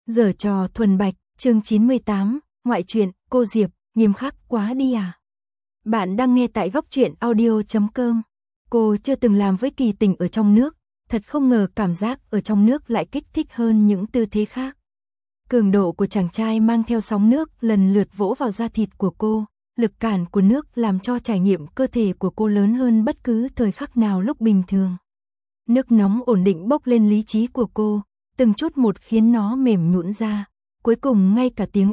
Giở trò thuần bạch, chương 98, ngoại truyện, cô Diệp, nghiêm khắc quá đi à? Bạn đang nghe tại góc truyện audio.com. Cô chưa từng làm với Kỳ Tình ở trong nước, thật không ngờ cảm giác ở trong nước lại kích thích hơn những tư thế khác. Cường độ của chàng trai mang theo sóng nước lần lượt vỗ vào da thịt của cô, lực cản của nước làm cho trải nghiệm cơ thể của cô lớn hơn bất cứ thời khắc nào lúc bình thường. Nước nóng ổn định bốc lên lý trí của cô, từng chút một khiến nó mềm nhũn ra, cuối cùng ngay cả tiếng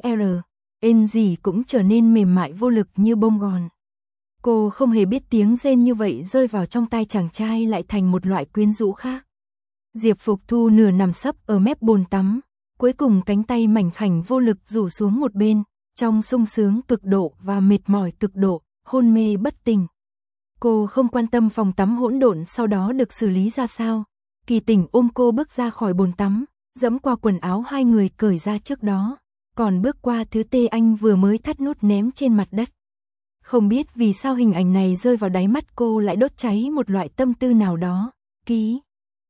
N gì cũng trở nên mềm mại vô lực như bông gòn. Cô không hề biết tiếng rên như vậy rơi vào trong tai chàng trai lại thành một loại quyến rũ khác. Diệp Phục Thu nửa nằm sấp ở mép bồn tắm, cuối cùng cánh tay mảnh khảnh vô lực rủ xuống một bên, trong sung sướng cực độ và mệt mỏi cực độ, hôn mê bất tỉnh. Cô không quan tâm phòng tắm hỗn độn sau đó được xử lý ra sao. Kỳ Tình ôm cô bước ra khỏi bồn tắm, dẫm qua quần áo hai người cởi ra trước đó, còn bước qua thứ tê anh vừa mới thắt nút ném trên mặt đất. Không biết vì sao hình ảnh này rơi vào đáy mắt cô lại đốt cháy một loại tâm tư nào đó. Ký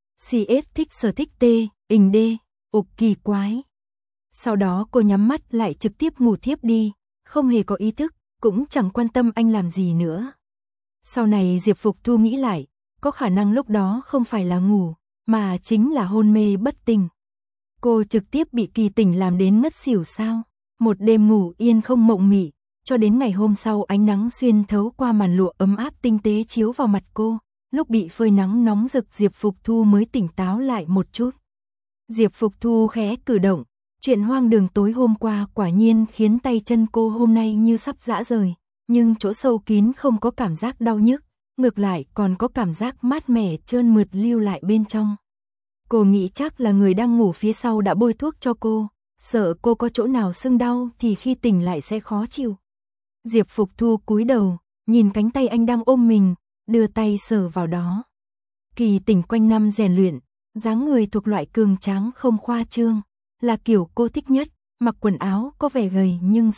CS thích sở thích tê, ình đê, ục kỳ quái. Sau đó cô nhắm mắt lại trực tiếp ngủ thiếp đi, không hề có ý thức, cũng chẳng quan tâm anh làm gì nữa. Sau này Diệp Phục Thu nghĩ lại, có khả năng lúc đó không phải là ngủ, mà chính là hôn mê bất tỉnh. Cô trực tiếp bị Kỳ Tình làm đến ngất xỉu sao? Một đêm ngủ yên không mộng mị, cho đến ngày hôm sau ánh nắng xuyên thấu qua màn lụa ấm áp tinh tế chiếu vào mặt cô, lúc bị phơi nắng nóng rực Diệp Phục Thu mới tỉnh táo lại một chút. Diệp Phục Thu khẽ cử động, chuyện hoang đường tối hôm qua quả nhiên khiến tay chân cô hôm nay như sắp rã rời, nhưng chỗ sâu kín không có cảm giác đau nhức, ngược lại còn có cảm giác mát mẻ trơn mượt lưu lại bên trong. Cô nghĩ chắc là người đang ngủ phía sau đã bôi thuốc cho cô, sợ cô có chỗ nào sưng đau thì khi tỉnh lại sẽ khó chịu. Diệp Phục Thu cúi đầu, nhìn cánh tay anh đang ôm mình, đưa tay sờ vào đó. Kỳ Tình quanh năm rèn luyện, dáng người thuộc loại cường tráng không khoa trương, là kiểu cô thích nhất, mặc quần áo có vẻ gầy nhưng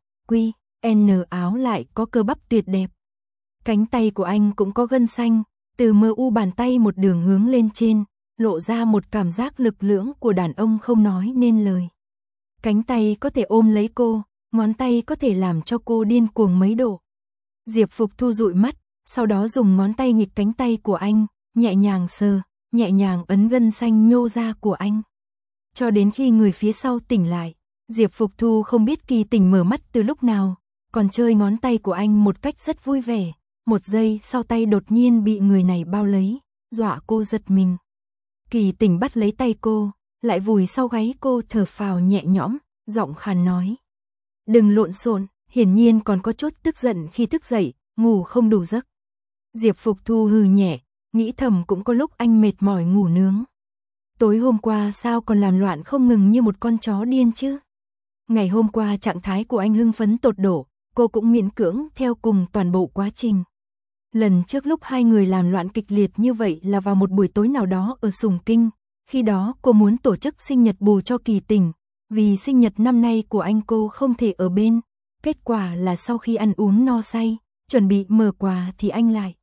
N áo lại có cơ bắp tuyệt đẹp. Cánh tay của anh cũng có gân xanh, từ mu bàn tay một đường hướng lên trên, lộ ra một cảm giác lực lưỡng của đàn ông không nói nên lời. Cánh tay có thể ôm lấy cô, ngón tay có thể làm cho cô điên cuồng mấy độ. Diệp Phục Thu dụi mắt, sau đó dùng ngón tay nghịch cánh tay của anh, nhẹ nhàng sờ, nhẹ nhàng ấn gân xanh nhô ra của anh. Cho đến khi người phía sau tỉnh lại, Diệp Phục Thu không biết Kỳ Tình mở mắt từ lúc nào, còn chơi ngón tay của anh một cách rất vui vẻ. Một giây sau tay đột nhiên bị người này bao lấy, dọa cô giật mình. Kỳ Tình bắt lấy tay cô, lại vùi sau gáy cô thở phào nhẹ nhõm, giọng khàn nói. Đừng lộn xộn, hiển nhiên còn có chút tức giận khi thức dậy, ngủ không đủ giấc. Diệp Phục Thu hừ nhẹ, nghĩ thầm cũng có lúc anh mệt mỏi ngủ nướng. Tối hôm qua sao còn làm loạn không ngừng như một con chó điên chứ? Ngày hôm qua trạng thái của anh hưng phấn tột độ, cô cũng miễn cưỡng theo cùng toàn bộ quá trình. Lần trước lúc hai người làm loạn kịch liệt như vậy là vào một buổi tối nào đó ở Sùng Kinh, khi đó cô muốn tổ chức sinh nhật bù cho Kỳ Tình, vì sinh nhật năm nay của anh cô không thể ở bên, kết quả là sau khi ăn uống no say, chuẩn bị mở quà thì anh lại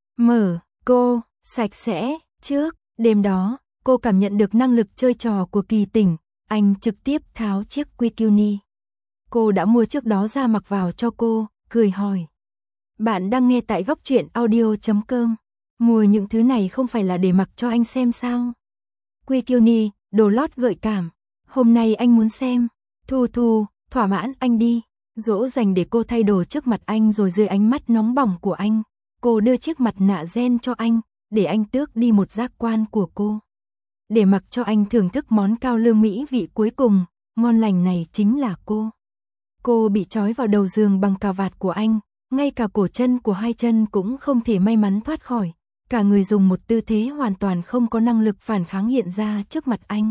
mở cô, sạch sẽ, trước, đêm đó, cô cảm nhận được năng lực chơi trò của Kỳ Tình, anh trực tiếp tháo chiếc bikini cô đã mua trước đó ra mặc vào cho cô, cười hỏi. Bạn đang nghe tại góc truyện audio.com. Mua những thứ này không phải là để mặc cho anh xem sao? Bikini, đồ lót gợi cảm. Hôm nay anh muốn xem. Thu, thỏa mãn anh đi. Dỗ dành để cô thay đồ trước mặt anh rồi dưới ánh mắt nóng bỏng của anh. Cô đưa chiếc mặt nạ gen cho anh, để anh tước đi một giác quan của cô. Để mặc cho anh thưởng thức món cao lương mỹ vị cuối cùng, ngon lành này chính là cô. Cô bị trói vào đầu giường bằng cà vạt của anh. Ngay cả cổ chân của hai chân cũng không thể may mắn thoát khỏi, cả người dùng một tư thế hoàn toàn không có năng lực phản kháng hiện ra trước mặt anh.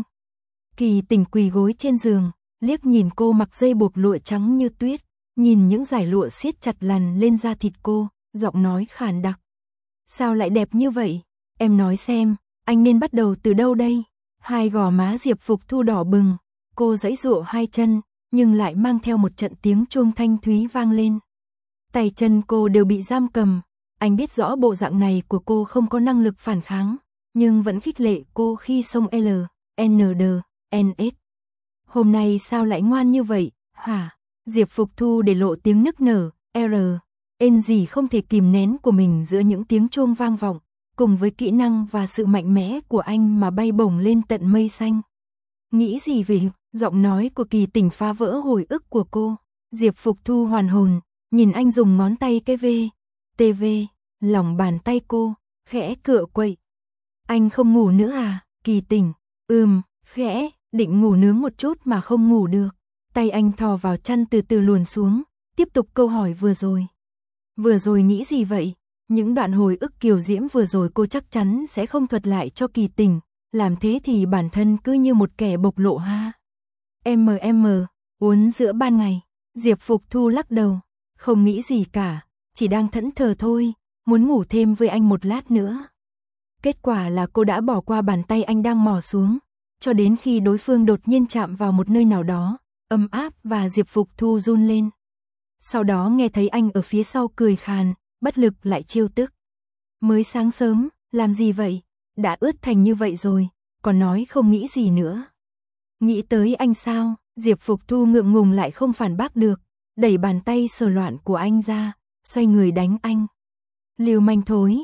Kỳ Tình quỳ gối trên giường, liếc nhìn cô mặc dây buộc lụa trắng như tuyết, nhìn những dải lụa siết chặt lằn lên da thịt cô, giọng nói khàn đặc. Sao lại đẹp như vậy? Em nói xem, anh nên bắt đầu từ đâu đây? Hai gò má Diệp Phục Thu đỏ bừng, cô giãy giụa hai chân, nhưng lại mang theo một trận tiếng chuông thanh thúy vang lên. Tay chân cô đều bị giam cầm, anh biết rõ bộ dạng này của cô không có năng lực phản kháng, nhưng vẫn khích lệ cô khi xông LNDNS. Hôm nay sao lại ngoan như vậy, hả? Diệp Phục Thu để lộ tiếng nức nở, N gì không thể kìm nén của mình giữa những tiếng chuông vang vọng, cùng với kỹ năng và sự mạnh mẽ của anh mà bay bổng lên tận mây xanh. Nghĩ gì vậy? Giọng nói của Kỳ Tình phá vỡ hồi ức của cô. Diệp Phục Thu hoàn hồn, nhìn anh dùng ngón tay cái TV, lòng bàn tay cô, khẽ cựa quậy. Anh không ngủ nữa à, Kỳ Tình? Khẽ, định ngủ nướng một chút mà không ngủ được. Tay anh thò vào chăn từ từ luồn xuống, tiếp tục câu hỏi vừa rồi. Vừa rồi nghĩ gì vậy? Những đoạn hồi ức kiều diễm vừa rồi cô chắc chắn sẽ không thuật lại cho Kỳ Tình, làm thế thì bản thân cứ như một kẻ bộc lộ ha. Uốn giữa ban ngày, Diệp Phục Thu lắc đầu, không nghĩ gì cả, chỉ đang thẫn thờ thôi, muốn ngủ thêm với anh một lát nữa. Kết quả là cô đã bỏ qua bàn tay anh đang mò xuống, cho đến khi đối phương đột nhiên chạm vào một nơi nào đó, ấm áp và Diệp Phục Thu run lên. Sau đó nghe thấy anh ở phía sau cười khàn, bất lực lại trêu tức. Mới sáng sớm, làm gì vậy? Đã ướt thành như vậy rồi, còn nói không nghĩ gì nữa. Nghĩ tới anh sao? Diệp Phục Thu ngượng ngùng lại không phản bác được, đẩy bàn tay sờ loạn của anh ra, xoay người đánh anh. Lưu manh thối,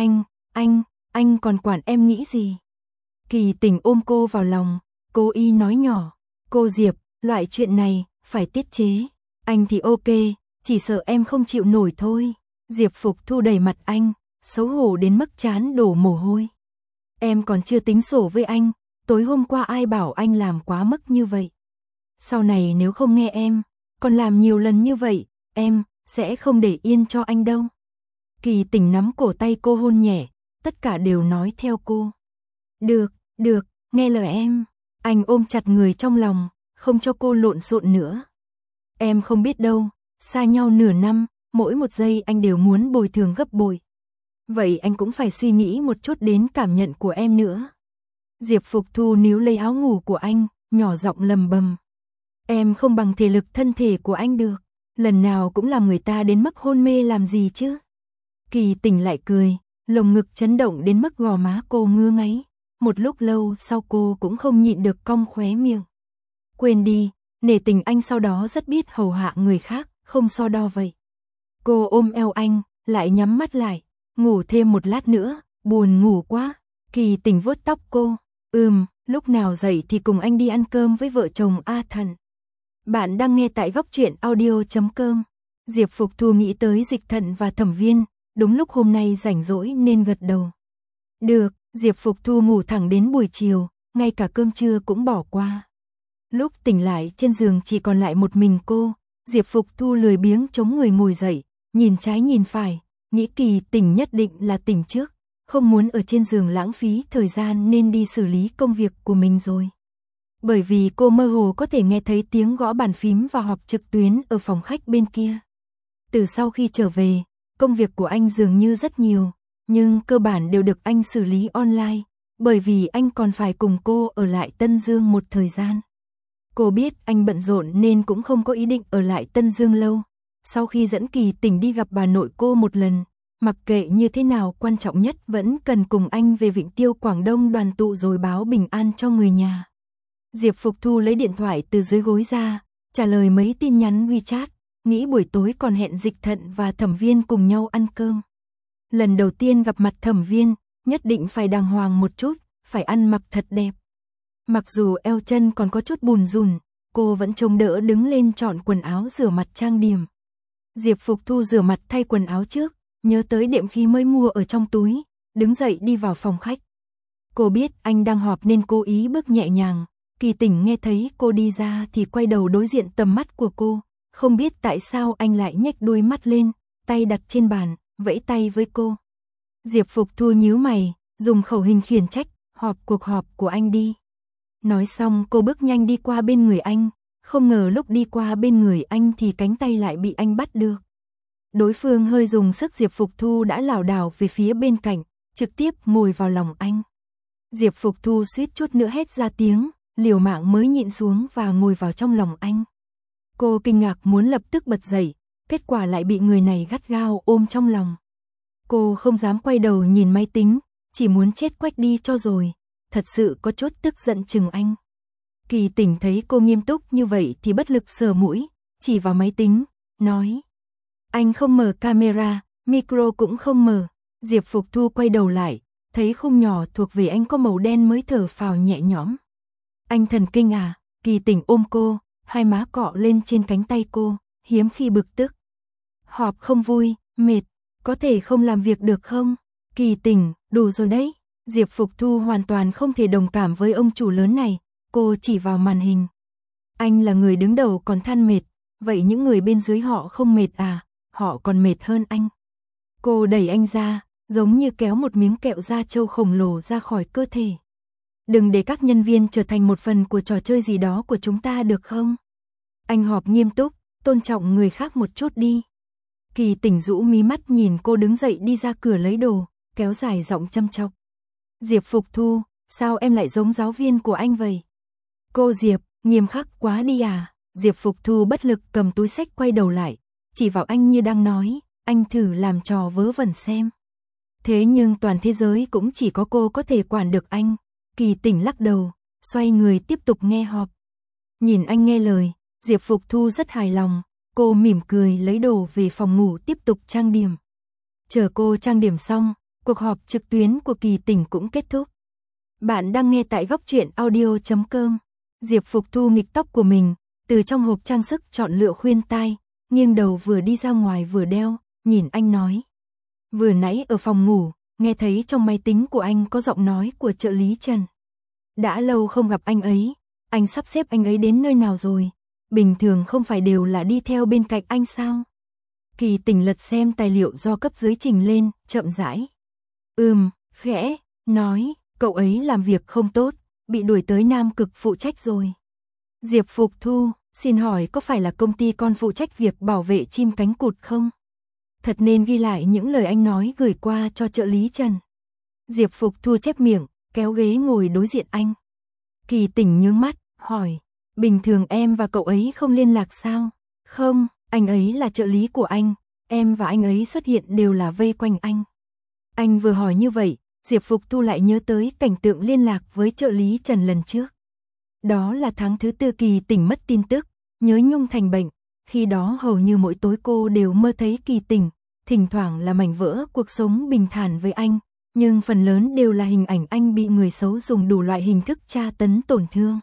anh còn quản em nghĩ gì? Kỳ Tình ôm cô vào lòng, cố ý nói nhỏ, cô Diệp, loại chuyện này, phải tiết chế. Anh thì ok, chỉ sợ em không chịu nổi thôi. Diệp Phục Thu đẩy mặt anh, xấu hổ đến mức trán đổ mồ hôi. Em còn chưa tính sổ với anh, tối hôm qua ai bảo anh làm quá mức như vậy. Sau này nếu không nghe em, còn làm nhiều lần như vậy, em sẽ không để yên cho anh đâu. Kỳ Tình nắm cổ tay cô hôn nhẹ, tất cả đều nói theo cô. Được, nghe lời em. Anh ôm chặt người trong lòng, không cho cô lộn xộn nữa. Em không biết đâu, xa nhau nửa năm, mỗi một giây anh đều muốn bồi thường gấp bội. Vậy anh cũng phải suy nghĩ một chút đến cảm nhận của em nữa. Diệp Phục Thu níu lấy áo ngủ của anh, nhỏ giọng lầm bầm. Em không bằng thể lực thân thể của anh được, lần nào cũng làm người ta đến mức hôn mê làm gì chứ. Kỳ Tình lại cười, lồng ngực chấn động đến mức gò má cô ngứa ngáy. Một lúc lâu sau cô cũng không nhịn được cong khóe miệng. Quên đi, nể tình anh sau đó rất biết hầu hạ người khác, không so đo vậy. Cô ôm eo anh, lại nhắm mắt lại, ngủ thêm một lát nữa, buồn ngủ quá. Kỳ Tình vuốt tóc cô, lúc nào dậy thì cùng anh đi ăn cơm với vợ chồng A Thần. Bạn đang nghe tại góc truyện audio.com. Diệp Phục Thu nghĩ tới Dịch Thận và Thẩm Viên, đúng lúc hôm nay rảnh rỗi nên gật đầu. Được, Diệp Phục Thu ngủ thẳng đến buổi chiều, ngay cả cơm trưa cũng bỏ qua. Lúc tỉnh lại trên giường chỉ còn lại một mình cô, Diệp Phục Thu lười biếng chống người ngồi dậy, nhìn trái nhìn phải, nghĩ Kỳ Tình nhất định là tỉnh trước, không muốn ở trên giường lãng phí thời gian nên đi xử lý công việc của mình rồi. Bởi vì cô mơ hồ có thể nghe thấy tiếng gõ bàn phím và họp trực tuyến ở phòng khách bên kia. Từ sau khi trở về, công việc của anh dường như rất nhiều, nhưng cơ bản đều được anh xử lý online, bởi vì anh còn phải cùng cô ở lại Tân Dương một thời gian. Cô biết anh bận rộn nên cũng không có ý định ở lại Tân Dương lâu. Sau khi dẫn Kỳ Tình đi gặp bà nội cô một lần, mặc kệ như thế nào quan trọng nhất vẫn cần cùng anh về Vịnh Tiêu Quảng Đông đoàn tụ rồi báo bình an cho người nhà. Diệp Phục Thu lấy điện thoại từ dưới gối ra, trả lời mấy tin nhắn WeChat, nghĩ buổi tối còn hẹn Dịch Thận và Thẩm Viên cùng nhau ăn cơm. Lần đầu tiên gặp mặt Thẩm Viên, nhất định phải đàng hoàng một chút, phải ăn mặc thật đẹp. Mặc dù eo chân còn có chút bùn rùn, cô vẫn chống đỡ đứng lên chọn quần áo rửa mặt trang điểm. Diệp Phục Thu rửa mặt thay quần áo trước, nhớ tới đệm khí mới mua ở trong túi, đứng dậy đi vào phòng khách. Cô biết anh đang họp nên cố ý bước nhẹ nhàng, Kỳ Tình nghe thấy cô đi ra thì quay đầu đối diện tầm mắt của cô, không biết tại sao anh lại nhếch đuôi mắt lên, tay đặt trên bàn, vẫy tay với cô. Diệp Phục Thu nhíu mày, dùng khẩu hình khiển trách, cuộc họp của anh đi. Nói xong cô bước nhanh đi qua bên người anh, không ngờ lúc đi qua bên người anh thì cánh tay lại bị anh bắt được. Đối phương hơi dùng sức, Diệp Phục Thu đã lảo đảo về phía bên cạnh, trực tiếp ngồi vào lòng anh. Diệp Phục Thu suýt chút nữa hét ra tiếng, liều mạng mới nhịn xuống và ngồi vào trong lòng anh. Cô kinh ngạc muốn lập tức bật dậy, kết quả lại bị người này gắt gao ôm trong lòng. Cô không dám quay đầu nhìn máy tính, chỉ muốn chết quách đi cho rồi, thật sự có chút tức giận chừng anh. Kỳ Tỉnh thấy cô nghiêm túc như vậy thì bất lực sờ mũi, chỉ vào máy tính, nói. Anh không mở camera, micro cũng không mở. Diệp Phục Thu quay đầu lại, thấy khung nhỏ thuộc về anh có màu đen mới thở phào nhẹ nhõm. Anh thần kinh à? Kỳ Tỉnh ôm cô, hai má cọ lên trên cánh tay cô, hiếm khi bực tức. Họp không vui, mệt, có thể không làm việc được không? Kỳ Tỉnh, đủ rồi đấy. Diệp Phục Thu hoàn toàn không thể đồng cảm với ông chủ lớn này, cô chỉ vào màn hình. Anh là người đứng đầu còn than mệt, vậy những người bên dưới họ không mệt à? Họ còn mệt hơn anh. Cô đẩy anh ra, giống như kéo một miếng kẹo da trâu khổng lồ ra khỏi cơ thể. Đừng để các nhân viên trở thành một phần của trò chơi gì đó của chúng ta được không? Anh họp nghiêm túc, tôn trọng người khác một chút đi. Kỳ Tỉnh rũ mí mắt nhìn cô đứng dậy đi ra cửa lấy đồ, kéo dài giọng châm chọc. Diệp Phục Thu, sao em lại giống giáo viên của anh vậy? Cô Diệp, nghiêm khắc quá đi à? Diệp Phục Thu bất lực cầm túi xách quay đầu lại, chỉ vào anh như đang nói, anh thử làm trò vớ vẩn xem. Thế nhưng toàn thế giới cũng chỉ có cô có thể quản được anh. Kỳ Tỉnh lắc đầu, xoay người tiếp tục nghe họp. Nhìn anh nghe lời, Diệp Phục Thu rất hài lòng, cô mỉm cười lấy đồ về phòng ngủ tiếp tục trang điểm. Chờ cô trang điểm xong, cuộc họp trực tuyến của Kỳ Tỉnh cũng kết thúc. Bạn đang nghe tại góc truyện audio.com. Diệp Phục Thu nghịch tóc của mình, từ trong hộp trang sức chọn lựa khuyên tai, nghiêng đầu vừa đi ra ngoài vừa đeo, nhìn anh nói. Vừa nãy ở phòng ngủ, nghe thấy trong máy tính của anh có giọng nói của trợ lý Trần. Đã lâu không gặp anh sắp xếp anh ấy đến nơi nào rồi? Bình thường không phải đều là đi theo bên cạnh anh sao? Kỳ Tỉnh lật xem tài liệu do cấp dưới trình lên, chậm rãi. Khẽ, nói, cậu ấy làm việc không tốt, bị đuổi tới Nam Cực phụ trách rồi. Diệp Phục Thu, xin hỏi có phải là công ty con phụ trách việc bảo vệ chim cánh cụt không? Thật nên ghi lại những lời anh nói gửi qua cho trợ lý Trần. Diệp Phục Thu chép miệng, kéo ghế ngồi đối diện anh. Kỳ Tỉnh nhướng mắt, hỏi, bình thường em và cậu ấy không liên lạc sao? Không, anh ấy là trợ lý của anh, em và anh ấy xuất hiện đều là vây quanh anh. Anh vừa hỏi như vậy, Diệp Phục Thu lại nhớ tới cảnh tượng liên lạc với trợ lý Trần lần trước. Đó là tháng thứ 4 Kỳ Tỉnh mất tin tức, nhớ nhung thành bệnh. Khi đó hầu như mỗi tối cô đều mơ thấy Kỳ Tỉnh, thỉnh thoảng là mảnh vỡ cuộc sống bình thản với anh, nhưng phần lớn đều là hình ảnh anh bị người xấu dùng đủ loại hình thức tra tấn tổn thương.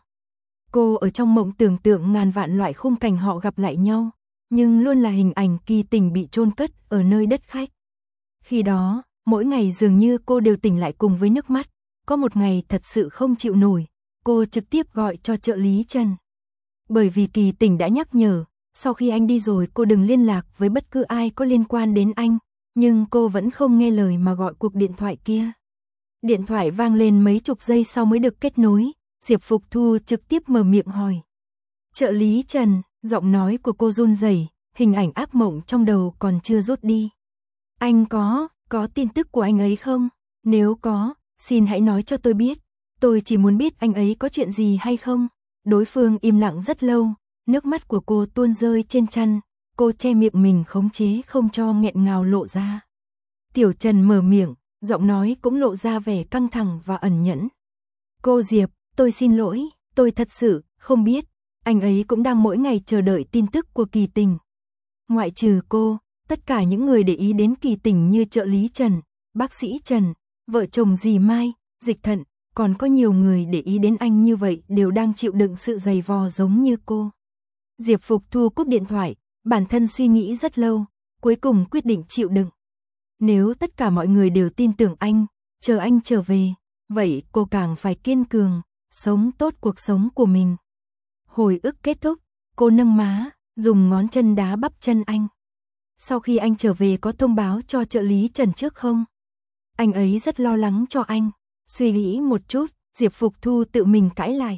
Cô ở trong mộng tưởng tượng ngàn vạn loại khung cảnh họ gặp lại nhau, nhưng luôn là hình ảnh Kỳ Tỉnh bị chôn cất ở nơi đất khách. Khi đó, mỗi ngày dường như cô đều tỉnh lại cùng với nước mắt, có một ngày thật sự không chịu nổi, cô trực tiếp gọi cho trợ lý Trần. Bởi vì Kỳ Tỉnh đã nhắc nhở, sau khi anh đi rồi cô đừng liên lạc với bất cứ ai có liên quan đến anh, nhưng cô vẫn không nghe lời mà gọi cuộc điện thoại kia. Điện thoại vang lên mấy chục giây sau mới được kết nối, Diệp Phục Thu trực tiếp mở miệng hỏi. Trợ lý Trần, giọng nói của cô run rẩy, hình ảnh ác mộng trong đầu còn chưa rút đi. Anh có tin tức của anh ấy không? Nếu có, xin hãy nói cho tôi biết. Tôi chỉ muốn biết anh ấy có chuyện gì hay không. Đối phương im lặng rất lâu, nước mắt của cô tuôn rơi trên chăn, cô che miệng mình khống chế không cho nghẹn ngào lộ ra. Tiểu Trần mở miệng, giọng nói cũng lộ ra vẻ căng thẳng và ẩn nhẫn. Cô Diệp, tôi xin lỗi, tôi thật sự không biết, anh ấy cũng đang mỗi ngày chờ đợi tin tức của Kỳ Tỉnh. Ngoại trừ cô, tất cả những người để ý đến Kỳ Tỉnh như trợ lý Trần, bác sĩ Trần, vợ chồng dì Mai, Dịch Thận, còn có nhiều người để ý đến anh như vậy đều đang chịu đựng sự dày vò giống như cô. Diệp Phục Thu cúp điện thoại, bản thân suy nghĩ rất lâu, cuối cùng quyết định chịu đựng. Nếu tất cả mọi người đều tin tưởng anh, chờ anh trở về, vậy cô càng phải kiên cường, sống tốt cuộc sống của mình. Hồi ức kết thúc, cô nâng má, dùng ngón chân đá bắp chân anh. Sau khi anh trở về có thông báo cho trợ lý Trần trước không? Anh ấy rất lo lắng cho anh. Suy nghĩ một chút, Diệp Phục Thu tự mình cãi lại.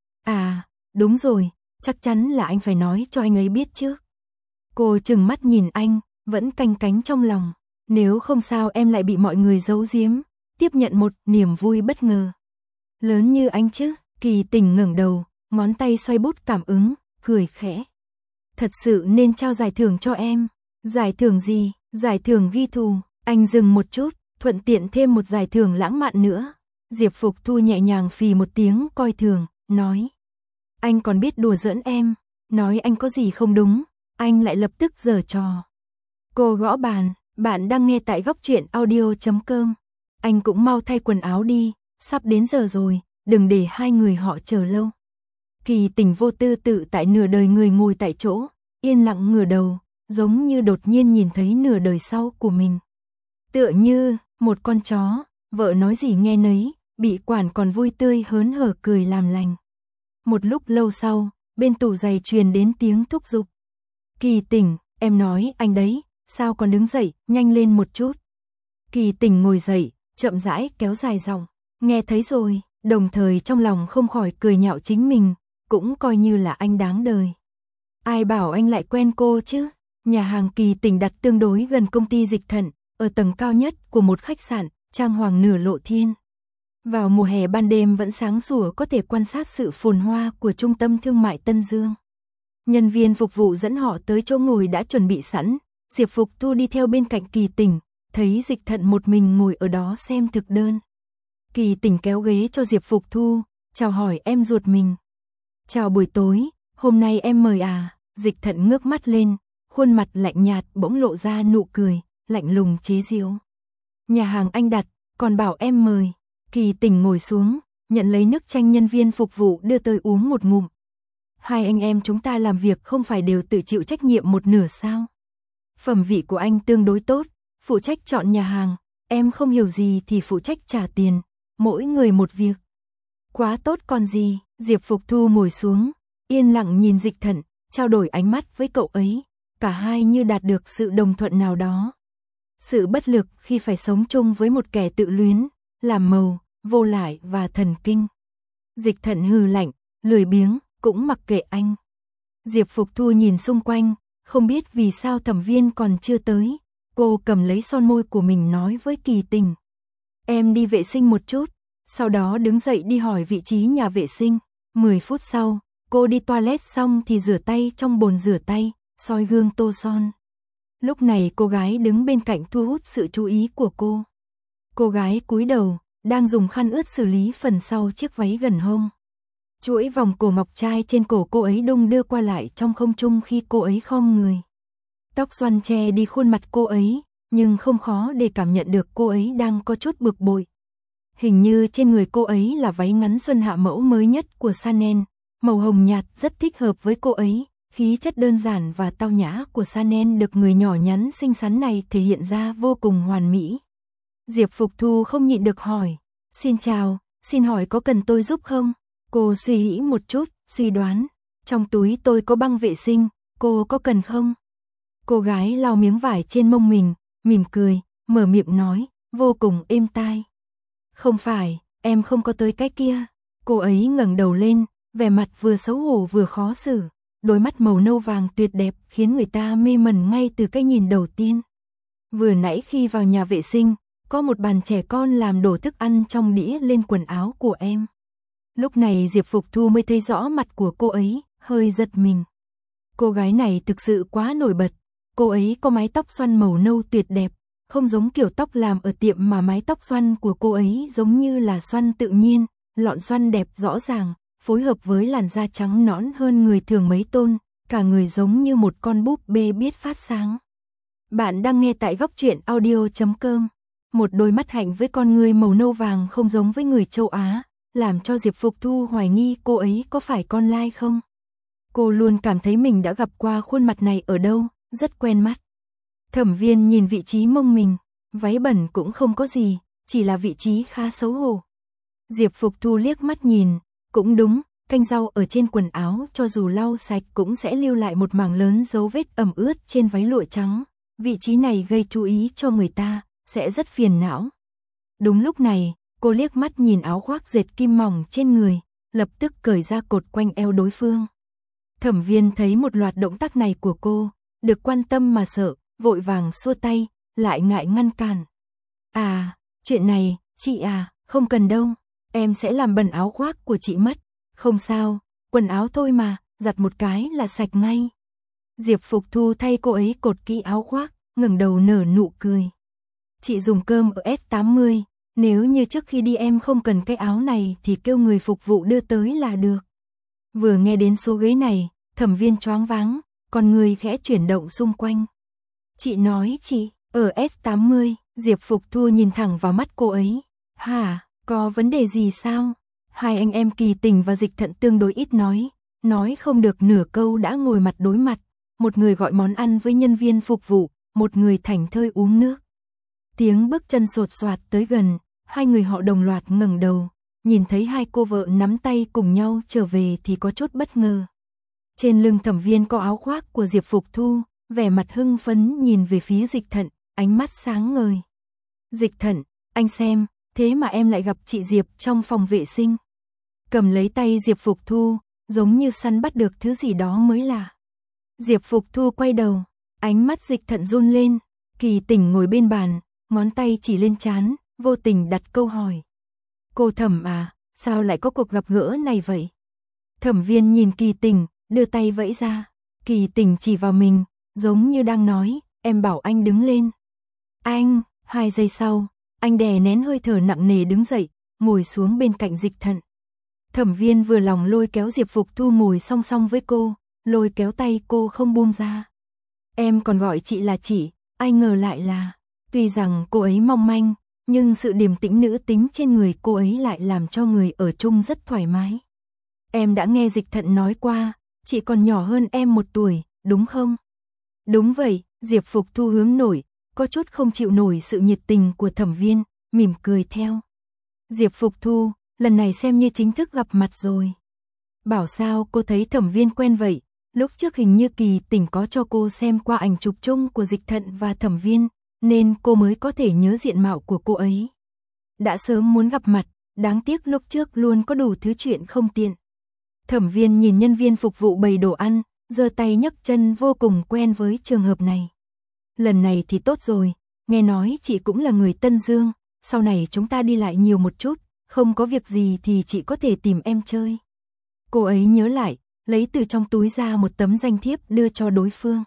À, đúng rồi, chắc chắn là anh phải nói cho anh ấy biết trước. Cô trừng mắt nhìn anh, vẫn canh cánh trong lòng. Nếu không sao em lại bị mọi người giấu giếm, tiếp nhận một niềm vui bất ngờ. Lớn như anh chứ, Kỳ Tỉnh ngẩng đầu, ngón tay xoay bút cảm ứng, cười khẽ. Thật sự nên trao giải thưởng cho em. Giải thưởng gì? Giải thưởng ghi thù. Anh dừng một chút, thuận tiện thêm một giải thưởng lãng mạn nữa. Diệp Phục Thu nhẹ nhàng phì một tiếng coi thường, nói. Anh còn biết đùa giỡn em, nói anh có gì không đúng, anh lại lập tức giở trò. Cô gõ bàn, bạn đang nghe tại góc truyện audio.com. Anh cũng mau thay quần áo đi, sắp đến giờ rồi, đừng để hai người họ chờ lâu. Kỳ Tình vô tư tự tại nửa đời người ngồi tại chỗ, yên lặng ngửa đầu, giống như đột nhiên nhìn thấy nửa đời sau của mình. Tựa như một con chó, vợ nói gì nghe nấy, bị quản còn vui tươi hớn hở cười làm lành. Một lúc lâu sau, bên tủ giày truyền đến tiếng thúc giục. Kỳ Tình, em nói anh đấy, sao còn đứng dậy, nhanh lên một chút. Kỳ Tình ngồi dậy, chậm rãi kéo dài giọng, nghe thấy rồi, đồng thời trong lòng không khỏi cười nhạo chính mình, cũng coi như là anh đáng đời. Ai bảo anh lại quen cô chứ? Nhà hàng Kỳ Tình đặt tương đối gần công ty Dịch Thận, ở tầng cao nhất của một khách sạn, trang hoàng nửa lộ thiên. Vào mùa hè ban đêm vẫn sáng sủa có thể quan sát sự phồn hoa của trung tâm thương mại Tân Dương. Nhân viên phục vụ dẫn họ tới chỗ ngồi đã chuẩn bị sẵn, Diệp Phục Thu đi theo bên cạnh Kỳ Tình, thấy Dịch Thận một mình ngồi ở đó xem thực đơn. Kỳ Tình kéo ghế cho Diệp Phục Thu, chào hỏi em ruột mình. Chào buổi tối, hôm nay em mời à? Dịch Thận ngước mắt lên, khuôn mặt lạnh nhạt bỗng lộ ra nụ cười, lạnh lùng chế giễu. Nhà hàng anh đặt, còn bảo em mời. Kỳ Tình ngồi xuống, nhận lấy nước chanh nhân viên phục vụ đưa tới uống một ngụm. Hai anh em chúng ta làm việc không phải đều tự chịu trách nhiệm một nửa sao? Phẩm vị của anh tương đối tốt, phụ trách chọn nhà hàng, em không hiểu gì thì phụ trách trả tiền, mỗi người một việc. Quá tốt còn gì, Diệp Phục Thu ngồi xuống, yên lặng nhìn Dịch Thận, trao đổi ánh mắt với cậu ấy, cả hai như đạt được sự đồng thuận nào đó. Sự bất lực khi phải sống chung với một kẻ tự luyến, làm màu, vô lại và thần kinh. Dịch Thận hừ lạnh, lười biếng, cũng mặc kệ anh. Diệp Phục Thu nhìn xung quanh, không biết vì sao Thẩm Viên còn chưa tới, cô cầm lấy son môi của mình nói với Kỳ Tình. Em đi vệ sinh một chút, sau đó đứng dậy đi hỏi vị trí nhà vệ sinh. 10 phút sau, cô đi toilet xong thì rửa tay trong bồn rửa tay, soi gương tô son. Lúc này cô gái đứng bên cạnh thu hút sự chú ý của cô. Cô gái cúi đầu, đang dùng khăn ướt xử lý phần sau chiếc váy gần hông. Chuỗi vòng cổ ngọc trai trên cổ cô ấy đung đưa qua lại trong không trung khi cô ấy khom người. Tóc xoăn che đi khuôn mặt cô ấy, nhưng không khó để cảm nhận được cô ấy đang có chút bực bội. Hình như trên người cô ấy là váy ngắn xuân hạ mẫu mới nhất của Chanel, màu hồng nhạt rất thích hợp với cô ấy, khí chất đơn giản và tao nhã của Chanel được người nhỏ nhắn xinh xắn này thể hiện ra vô cùng hoàn mỹ. Diệp Phục Thu không nhịn được hỏi, xin chào, xin hỏi có cần tôi giúp không? Cô suy nghĩ một chút, suy đoán, trong túi tôi có băng vệ sinh, cô có cần không? Cô gái lau miếng vải trên mông mình, mỉm cười, mở miệng nói, vô cùng êm tai. Không phải, em không có tới cái kia. Cô ấy ngẩng đầu lên, vẻ mặt vừa xấu hổ vừa khó xử, đôi mắt màu nâu vàng tuyệt đẹp khiến người ta mê mẩn ngay từ cái nhìn đầu tiên. Vừa nãy khi vào nhà vệ sinh, có một bàn trẻ con làm đổ thức ăn trong đĩa lên quần áo của em. Lúc này Diệp Phục Thu mới thấy rõ mặt của cô ấy, hơi giật mình. Cô gái này thực sự quá nổi bật, cô ấy có mái tóc xoăn màu nâu tuyệt đẹp, không giống kiểu tóc làm ở tiệm mà mái tóc xoăn của cô ấy giống như là xoăn tự nhiên, lọn xoăn đẹp rõ ràng, phối hợp với làn da trắng nõn hơn người thường mấy tôn, cả người giống như một con búp bê biết phát sáng. Bạn đang nghe tại góc truyện audio.com. Một đôi mắt hạnh với con người màu nâu vàng không giống với người châu Á, làm cho Diệp Phục Thu hoài nghi cô ấy có phải con lai không. Cô luôn cảm thấy mình đã gặp qua khuôn mặt này ở đâu, rất quen mắt. Thẩm Viên nhìn vị trí mông mình, váy bẩn cũng không có gì, chỉ là vị trí khá xấu hổ. Diệp Phục Thu liếc mắt nhìn, cũng đúng, canh rau ở trên quần áo cho dù lau sạch cũng sẽ lưu lại một mảng lớn dấu vết ẩm ướt trên váy lụa trắng. Vị trí này gây chú ý cho người ta, sẽ rất phiền não. Đúng lúc này, cô liếc mắt nhìn áo khoác dệt kim mỏng trên người, lập tức cởi ra cột quanh eo đối phương. Thẩm Viên thấy một loạt động tác này của cô, được quan tâm mà sợ, vội vàng xua tay, lại ngại ngăn cản. À, chuyện này, chị à, không cần đâu, em sẽ làm bẩn áo khoác của chị mất. Không sao, quần áo thôi mà, giặt một cái là sạch ngay. Diệp Phục Thu thay cô ấy cột kỹ áo khoác, ngẩng đầu nở nụ cười. Chị dùng cơm ở S80, nếu như trước khi đi em không cần cái áo này thì kêu người phục vụ đưa tới là được. Vừa nghe đến số ghế này, Thẩm Viên choáng váng, con người khẽ chuyển động xung quanh. Chị nói chị, ở S80, Diệp Phục Thu nhìn thẳng vào mắt cô ấy. Hả, có vấn đề gì sao? Hai anh em Kỳ Tình và Dịch Thận tương đối ít nói không được nửa câu đã ngồi mặt đối mặt, một người gọi món ăn với nhân viên phục vụ, một người thảnh thơi uống nước. Tiếng bước chân sột soạt tới gần, hai người họ đồng loạt ngẩng đầu, nhìn thấy hai cô vợ nắm tay cùng nhau trở về thì có chút bất ngờ. Trên lưng Thẩm Viên có áo khoác của Diệp Phục Thu, vẻ mặt hưng phấn nhìn về phía Dịch Thận, ánh mắt sáng ngời. Dịch Thận, anh xem, thế mà em lại gặp chị Diệp trong phòng vệ sinh. Cầm lấy tay Diệp Phục Thu, giống như săn bắt được thứ gì đó mới lạ. Diệp Phục Thu quay đầu, ánh mắt Dịch Thận run lên, Kỳ Tình ngồi bên bàn, ngón tay chỉ lên trán, vô tình đặt câu hỏi. Cô Thẩm à, sao lại có cuộc gặp gỡ này vậy? Thẩm Viên nhìn Kỳ Tình, đưa tay vẫy ra. Kỳ Tình chỉ vào mình, giống như đang nói, em bảo anh đứng lên. Anh, 2 giây sau, anh đè nén hơi thở nặng nề đứng dậy, ngồi xuống bên cạnh Dịch Thận. Thẩm Viên vừa lòng lôi kéo Diệp Phục Thu ngồi song song với cô, lôi kéo tay cô không buông ra. Em còn gọi chị là chị, ai ngờ lại là... Tuy rằng cô ấy mong manh, nhưng sự điềm tĩnh nữ tính trên người cô ấy lại làm cho người ở chung rất thoải mái. Em đã nghe Dịch Thận nói qua, chị còn nhỏ hơn em 1 tuổi, đúng không? Đúng vậy, Diệp Phục Thu hướng nổi, có chút không chịu nổi sự nhiệt tình của Thẩm Viên, mỉm cười theo. Diệp Phục Thu, lần này xem như chính thức gặp mặt rồi. Bảo sao cô thấy Thẩm Viên quen vậy, lúc trước hình như Kỳ Tình có cho cô xem qua ảnh chụp chung của Dịch Thận và Thẩm Viên, nên cô mới có thể nhớ diện mạo của cô ấy. Đã sớm muốn gặp mặt, đáng tiếc lúc trước luôn có đủ thứ chuyện không tiện. Thẩm Viên nhìn nhân viên phục vụ bày đồ ăn, giơ tay nhấc chân vô cùng quen với trường hợp này. Lần này thì tốt rồi, nghe nói chị cũng là người Tân Dương, sau này chúng ta đi lại nhiều một chút, không có việc gì thì chị có thể tìm em chơi. Cô ấy nhớ lại, lấy từ trong túi ra một tấm danh thiếp đưa cho đối phương.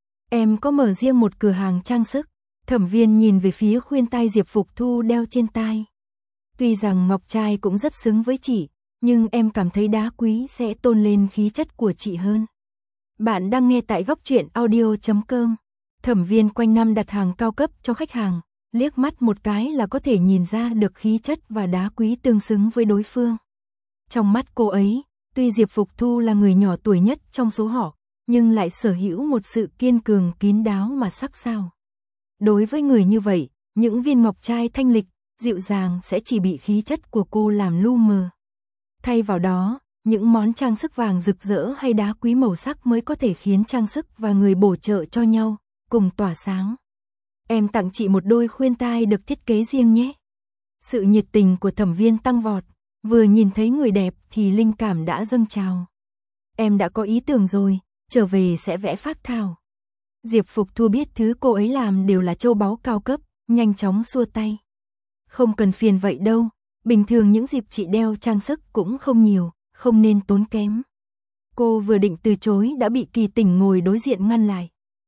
Em có mở riêng một cửa hàng trang sức. Thẩm Viên nhìn về phía khuyên tai Diệp Phục Thu đeo trên tai. Tuy rằng ngọc trai cũng rất xứng với chị, nhưng em cảm thấy đá quý sẽ tôn lên khí chất của chị hơn. Bạn đang nghe tại Góc Truyện Audio.com. Thẩm Viên quanh năm đặt hàng cao cấp cho khách hàng, liếc mắt một cái là có thể nhìn ra được khí chất và đá quý tương xứng với đối phương. Trong mắt cô ấy, tuy Diệp Phục Thu là người nhỏ tuổi nhất trong số họ, nhưng lại sở hữu một sự kiên cường kín đáo mà sắc sảo. Đối với người như vậy, những viên ngọc trai thanh lịch, dịu dàng sẽ chỉ bị khí chất của cô làm lu mờ. Thay vào đó, những món trang sức vàng rực rỡ hay đá quý màu sắc mới có thể khiến trang sức và người bổ trợ cho nhau, cùng tỏa sáng. Em tặng chị một đôi khuyên tai được thiết kế riêng nhé. Sự nhiệt tình của Thẩm Viên tăng vọt, vừa nhìn thấy người đẹp thì linh cảm đã dâng trào. Em đã có ý tưởng rồi, trở về sẽ vẽ phác thảo. Diệp Phục Thu biết thứ cô ấy làm đều là châu báu cao cấp, nhanh chóng xua tay. Không cần phiền vậy đâu, bình thường những dịp chị đeo trang sức cũng không nhiều, không nên tốn kém. Cô vừa định từ chối đã bị Kỳ Tình ngồi đối diện ngăn lại.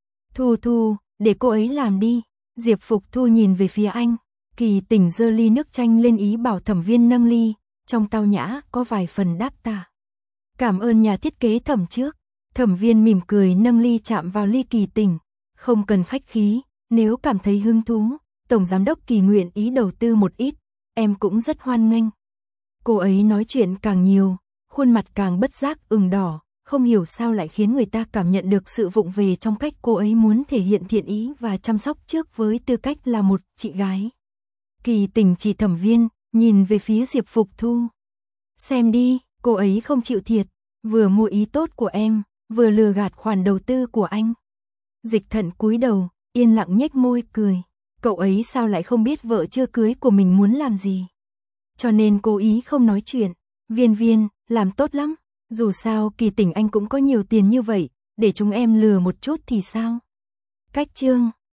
Thu, để cô ấy làm đi. Diệp Phục Thu nhìn về phía anh, Kỳ Tình giơ ly nước chanh lên ý bảo Thẩm Viên nâng ly, trong tao nhã có vài phần đáp tạ. Cảm ơn nhà thiết kế Thẩm trước. Thẩm Viên mỉm cười nâng ly chạm vào ly Kỳ Tình. Không cần khách khí, nếu cảm thấy hứng thú, Tổng Giám đốc Kỳ nguyện ý đầu tư một ít, em cũng rất hoan nghênh. Cô ấy nói chuyện càng nhiều, khuôn mặt càng bất giác ửng đỏ, không hiểu sao lại khiến người ta cảm nhận được sự vụng về trong cách cô ấy muốn thể hiện thiện ý và chăm sóc trước với tư cách là một chị gái. Kỳ Tình chỉ Thẩm Viên, nhìn về phía Diệp Phục Thu. Xem đi, cô ấy không chịu thiệt, vừa mua ý tốt của em, vừa lừa gạt khoản đầu tư của anh. Dịch Thận cúi đầu, yên lặng nhếch môi cười. Cậu ấy sao lại không biết vợ chưa cưới của mình muốn làm gì. Cho nên cố ý không nói chuyện. Viên, làm tốt lắm. Dù sao Kỳ Tình anh cũng có nhiều tiền như vậy, để chúng em lừa một chút thì sao. Cách chương